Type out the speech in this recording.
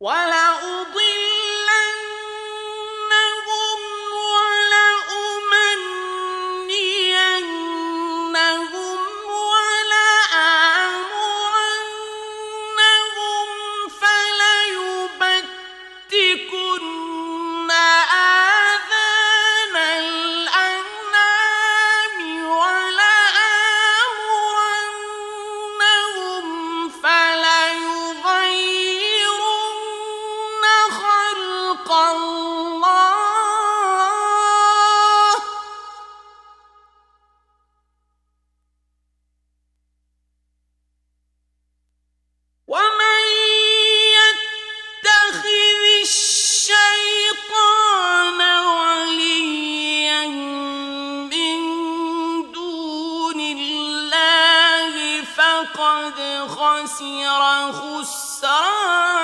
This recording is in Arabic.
وَلَأُضِلَّنَّهُمْ وَلَأُمَنِّيَنَّهُمْ وَلَآمُرَنَّهُمْ فَلَيُبَتِّكُنَّ آذَانَ الْأَنْعَامِ وَلَآمُرَنَّهُمْ فَلَيُغَيِّرُنَّ خَلْقَ اللَّهِ ۚ وَمَن يَتَّخِذِ الشَّيْطَانَ وَلِيًّا مِّن دُونِ اللَّهِ فَقَدْ خَسِرَ خُسْرَانًا